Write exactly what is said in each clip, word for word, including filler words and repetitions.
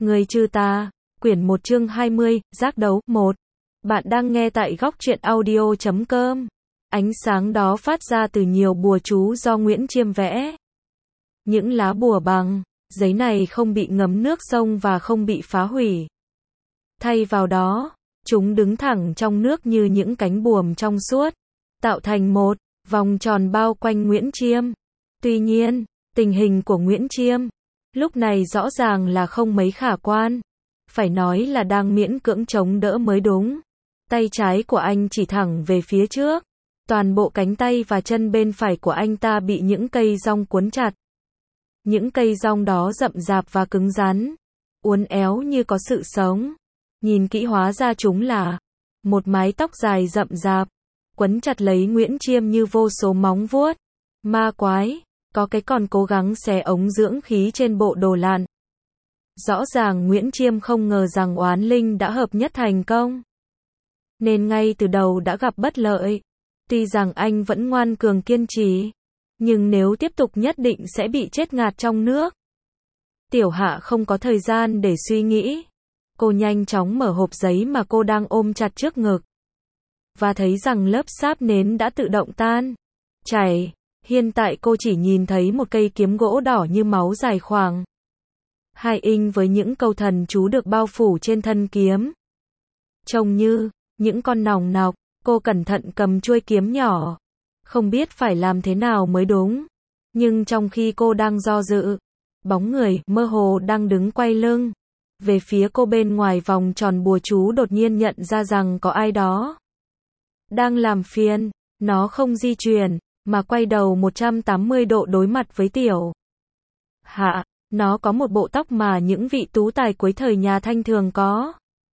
Người trừ tà, quyển một chương hai mươi, giác đấu, một. Bạn đang nghe tại góc truyện audio chấm com. Ánh sáng đó phát ra từ nhiều bùa chú do Nguyễn Chiêm vẽ. Những lá bùa bằng giấy này không bị ngấm nước sông và không bị phá hủy. Thay vào đó, chúng đứng thẳng trong nước như những cánh buồm trong suốt, tạo thành một vòng tròn bao quanh Nguyễn Chiêm. Tuy nhiên, tình hình của Nguyễn Chiêm lúc này rõ ràng là không mấy khả quan. Phải nói là đang miễn cưỡng chống đỡ mới đúng. Tay trái của anh chỉ thẳng về phía trước. Toàn bộ cánh tay và chân bên phải của anh ta bị những cây rong cuốn chặt. Những cây rong đó rậm rạp và cứng rắn, uốn éo như có sự sống. Nhìn kỹ hóa ra chúng là một mái tóc dài rậm rạp, quấn chặt lấy Nguyễn Chiêm như vô số móng vuốt. Ma quái, có cái còn cố gắng xé ống dưỡng khí trên bộ đồ lặn. Rõ ràng Nguyễn Chiêm không ngờ rằng oán linh đã hợp nhất thành công, nên ngay từ đầu đã gặp bất lợi. Tuy rằng anh vẫn ngoan cường kiên trì, nhưng nếu tiếp tục nhất định sẽ bị chết ngạt trong nước. Tiểu Hạ không có thời gian để suy nghĩ. Cô nhanh chóng mở hộp giấy mà cô đang ôm chặt trước ngực, và thấy rằng lớp sáp nến đã tự động tan chảy. Hiện tại cô chỉ nhìn thấy một cây kiếm gỗ đỏ như máu dài khoảng hai inch với những câu thần chú được bao phủ trên thân kiếm. Trông như những con nòng nọc. Cô cẩn thận cầm chuôi kiếm nhỏ, không biết phải làm thế nào mới đúng. Nhưng trong khi cô đang do dự, bóng người mơ hồ đang đứng quay lưng về phía cô bên ngoài vòng tròn bùa chú đột nhiên nhận ra rằng có ai đó đang làm phiền. Nó không di chuyển, mà quay đầu một trăm tám mươi độ đối mặt với Tiểu Hạ. Nó có một bộ tóc mà những vị tú tài cuối thời nhà Thanh thường có.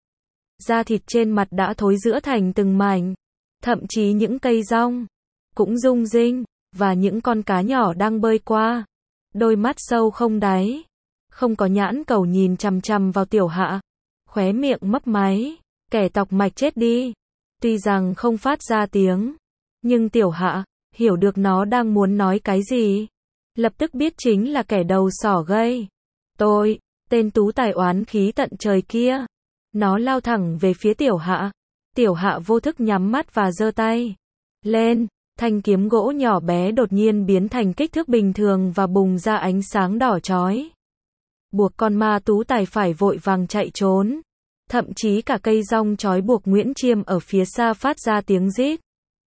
Da thịt trên mặt đã thối rữa thành từng mảnh. Thậm chí những cây rong cũng rung rinh, và những con cá nhỏ đang bơi qua. Đôi mắt sâu không đáy, không có nhãn cầu nhìn chằm chằm vào Tiểu Hạ. Khóe miệng mấp máy, kẻ tọc mạch chết đi. Tuy rằng không phát ra tiếng, nhưng Tiểu Hạ hiểu được nó đang muốn nói cái gì. Lập tức biết chính là kẻ đầu sỏ gây tôi, tên tú tài oán khí tận trời kia. Nó lao thẳng về phía Tiểu Hạ. Tiểu Hạ vô thức nhắm mắt và giơ tay lên. Thanh kiếm gỗ nhỏ bé đột nhiên biến thành kích thước bình thường và bùng ra ánh sáng đỏ chói, buộc con ma tú tài phải vội vàng chạy trốn. Thậm chí cả cây rong trói buộc Nguyễn Chiêm ở phía xa phát ra tiếng rít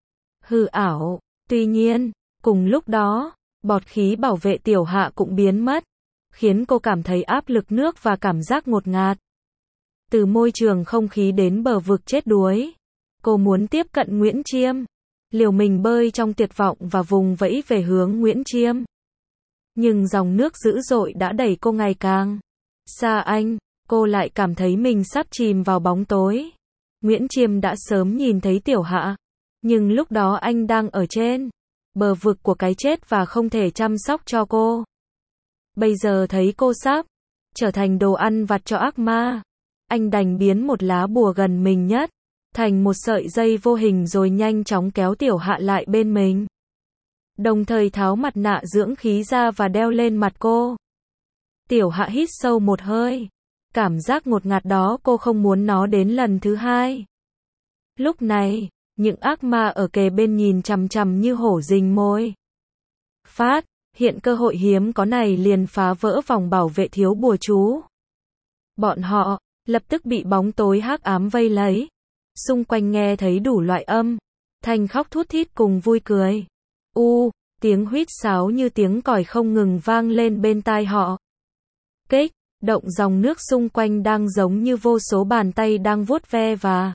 hư ảo. Tuy nhiên, cùng lúc đó, bọt khí bảo vệ Tiểu Hạ cũng biến mất, khiến cô cảm thấy áp lực nước và cảm giác ngột ngạt. Từ môi trường không khí đến bờ vực chết đuối, cô muốn tiếp cận Nguyễn Chiêm, liều mình bơi trong tuyệt vọng và vùng vẫy về hướng Nguyễn Chiêm. Nhưng dòng nước dữ dội đã đẩy cô ngày càng xa anh. Cô lại cảm thấy mình sắp chìm vào bóng tối. Nguyễn Chiêm đã sớm nhìn thấy Tiểu Hạ, nhưng lúc đó anh đang ở trên bờ vực của cái chết và không thể chăm sóc cho cô. Bây giờ thấy cô sắp trở thành đồ ăn vặt cho ác ma, anh đành biến một lá bùa gần mình nhất thành một sợi dây vô hình rồi nhanh chóng kéo Tiểu Hạ lại bên mình, đồng thời tháo mặt nạ dưỡng khí ra và đeo lên mặt cô. Tiểu Hạ hít sâu một hơi. Cảm giác ngột ngạt đó cô không muốn nó đến lần thứ hai. Lúc này, những ác ma ở kề bên nhìn chằm chằm như hổ rình mồi. Phát hiện cơ hội hiếm có này liền phá vỡ vòng bảo vệ thiếu bùa chú. Bọn họ lập tức bị bóng tối hắc ám vây lấy. Xung quanh nghe thấy đủ loại âm thanh khóc thút thít cùng vui cười. U, tiếng huýt sáo như tiếng còi không ngừng vang lên bên tai họ. Kích động dòng nước xung quanh đang giống như vô số bàn tay đang vuốt ve và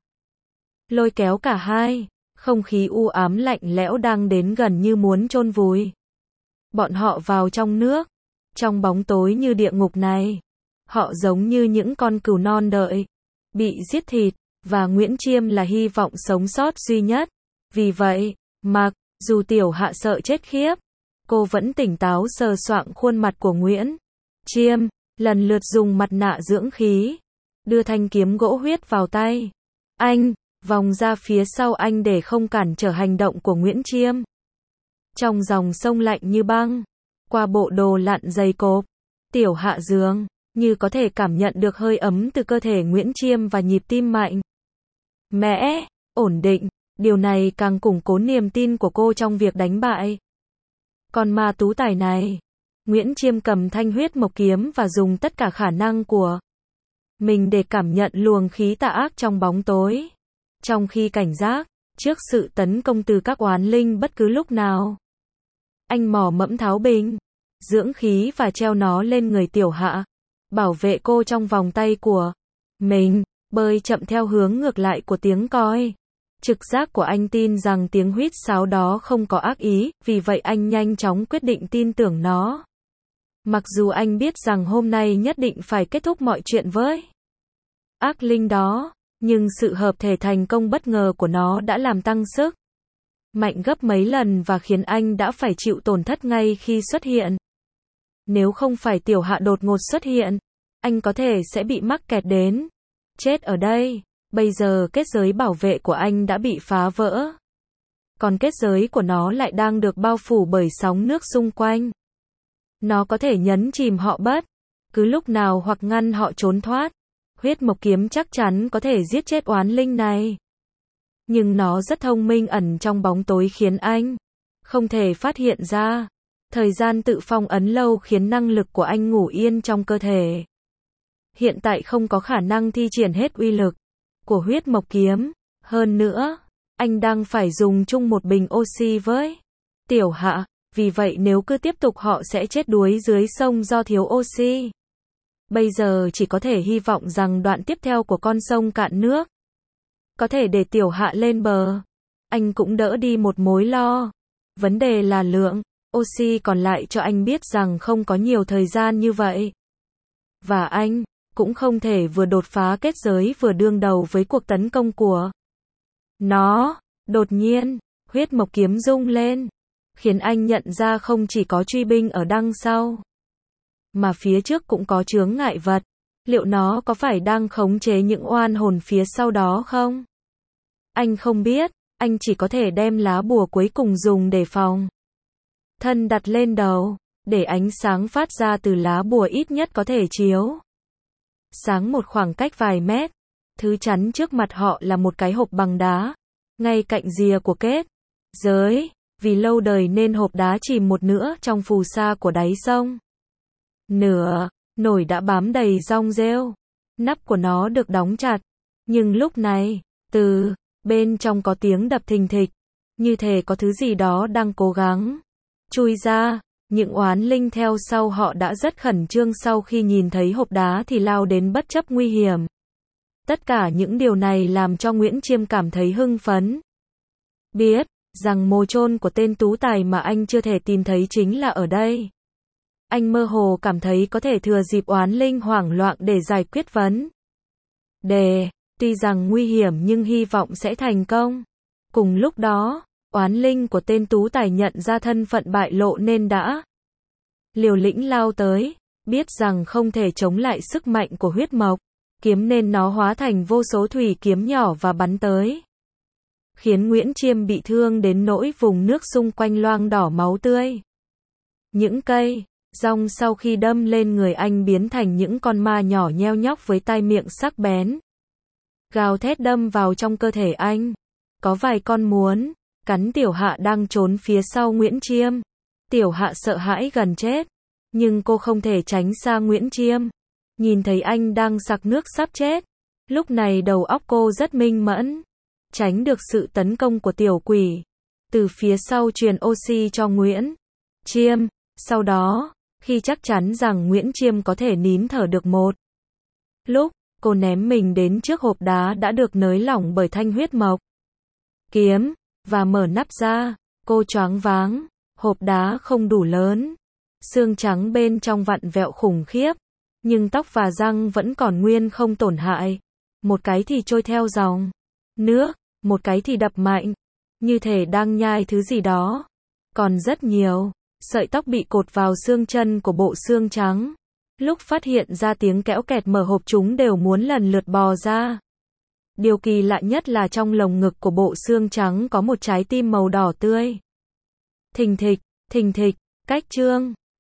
lôi kéo cả hai. Không khí u ám lạnh lẽo đang đến gần như muốn chôn vùi bọn họ vào trong nước. Trong bóng tối như địa ngục này, họ giống như những con cừu non đợi bị giết thịt, và Nguyễn Chiêm là hy vọng sống sót duy nhất. Vì vậy, mặc dù Tiểu Hạ sợ chết khiếp, cô vẫn tỉnh táo sờ soạng khuôn mặt của Nguyễn Chiêm, lần lượt dùng mặt nạ dưỡng khí, đưa thanh kiếm gỗ huyết vào tay anh, vòng ra phía sau anh để không cản trở hành động của Nguyễn Chiêm. Trong dòng sông lạnh như băng, qua bộ đồ lặn dày cộp, Tiểu Hạ giường như có thể cảm nhận được hơi ấm từ cơ thể Nguyễn Chiêm và nhịp tim mạnh mẽ, ổn định. Điều này càng củng cố niềm tin của cô trong việc đánh bại con ma tú tài này. Nguyễn Chiêm cầm thanh huyết mộc kiếm và dùng tất cả khả năng của mình để cảm nhận luồng khí tà ác trong bóng tối, trong khi cảnh giác trước sự tấn công từ các oán linh bất cứ lúc nào. Anh mò mẫm tháo bình dưỡng khí và treo nó lên người Tiểu Hạ, bảo vệ cô trong vòng tay của mình, bơi chậm theo hướng ngược lại của tiếng còi. Trực giác của anh tin rằng tiếng huýt sáo đó không có ác ý, vì vậy anh nhanh chóng quyết định tin tưởng nó. Mặc dù anh biết rằng hôm nay nhất định phải kết thúc mọi chuyện với ác linh đó, nhưng sự hợp thể thành công bất ngờ của nó đã làm tăng sức mạnh gấp mấy lần và khiến anh đã phải chịu tổn thất ngay khi xuất hiện. Nếu không phải Tiểu Hạ đột ngột xuất hiện, anh có thể sẽ bị mắc kẹt đến chết ở đây. Bây giờ kết giới bảo vệ của anh đã bị phá vỡ, còn kết giới của nó lại đang được bao phủ bởi sóng nước xung quanh. Nó có thể nhấn chìm họ bất cứ lúc nào hoặc ngăn họ trốn thoát. Huyết mộc kiếm chắc chắn có thể giết chết oán linh này, nhưng nó rất thông minh, ẩn trong bóng tối khiến anh không thể phát hiện ra. Thời gian tự phong ấn lâu khiến năng lực của anh ngủ yên trong cơ thể. Hiện tại không có khả năng thi triển hết uy lực của huyết mộc kiếm. Hơn nữa, anh đang phải dùng chung một bình oxy với Tiểu Hạ, vì vậy nếu cứ tiếp tục họ sẽ chết đuối dưới sông do thiếu oxy. Bây giờ chỉ có thể hy vọng rằng đoạn tiếp theo của con sông cạn nước có thể để Tiểu Hạ lên bờ. Anh cũng đỡ đi một mối lo. Vấn đề là lượng oxy còn lại cho anh biết rằng không có nhiều thời gian như vậy. Và anh cũng không thể vừa đột phá kết giới vừa đương đầu với cuộc tấn công của nó. Đột nhiên, huyết mộc kiếm rung lên, khiến anh nhận ra không chỉ có truy binh ở đằng sau, mà phía trước cũng có chướng ngại vật. Liệu nó có phải đang khống chế những oan hồn phía sau đó không? Anh không biết, anh chỉ có thể đem lá bùa cuối cùng dùng để phòng thân đặt lên đầu, để ánh sáng phát ra từ lá bùa ít nhất có thể chiếu sáng một khoảng cách vài mét. Thứ chắn trước mặt họ là một cái hộp bằng đá, ngay cạnh rìa của kết giới. Vì lâu đời nên hộp đá chìm một nửa trong phù sa của đáy sông. Nửa nồi đã bám đầy rong rêu. Nắp của nó được đóng chặt. Nhưng lúc này, từ bên trong có tiếng đập thình thịch, như thể có thứ gì đó đang cố gắng chui ra. Những oán linh theo sau họ đã rất khẩn trương sau khi nhìn thấy hộp đá thì lao đến bất chấp nguy hiểm. Tất cả những điều này làm cho Nguyễn Chiêm cảm thấy hưng phấn. Biết rằng mồ chôn của tên tú tài mà anh chưa thể tìm thấy chính là ở đây. Anh mơ hồ cảm thấy có thể thừa dịp oán linh hoảng loạn để giải quyết vấn đề. Tuy rằng nguy hiểm nhưng hy vọng sẽ thành công. Cùng lúc đó, oán linh của tên tú tài nhận ra thân phận bại lộ nên đã liều lĩnh lao tới. Biết rằng không thể chống lại sức mạnh của huyết mộc kiếm nên nó hóa thành vô số thủy kiếm nhỏ và bắn tới, khiến Nguyễn Chiêm bị thương đến nỗi vùng nước xung quanh loang đỏ máu tươi. Những cây rong sau khi đâm lên người anh biến thành những con ma nhỏ nheo nhóc với tai miệng sắc bén, gào thét đâm vào trong cơ thể anh. Có vài con muốn cắn Tiểu Hạ đang trốn phía sau Nguyễn Chiêm. Tiểu Hạ sợ hãi gần chết, nhưng cô không thể tránh xa Nguyễn Chiêm. Nhìn thấy anh đang sặc nước sắp chết, lúc này đầu óc cô rất minh mẫn, tránh được sự tấn công của tiểu quỷ. Từ phía sau truyền oxy cho Nguyễn Chiêm. Sau đó, khi chắc chắn rằng Nguyễn Chiêm có thể nín thở được một lúc, cô ném mình đến trước hộp đá đã được nới lỏng bởi thanh huyết mộc kiếm, và mở nắp ra. Cô choáng váng, hộp đá không đủ lớn, xương trắng bên trong vặn vẹo khủng khiếp, nhưng tóc và răng vẫn còn nguyên không tổn hại. Một cái thì trôi theo dòng nước, một cái thì đập mạnh, như thể đang nhai thứ gì đó. Còn rất nhiều sợi tóc bị cột vào xương chân của bộ xương trắng. Lúc phát hiện ra tiếng kéo kẹt mở hộp, chúng đều muốn lần lượt bò ra. Điều kỳ lạ nhất là trong lồng ngực của bộ xương trắng có một trái tim màu đỏ tươi. Thình thịch, thình thịch, cách chương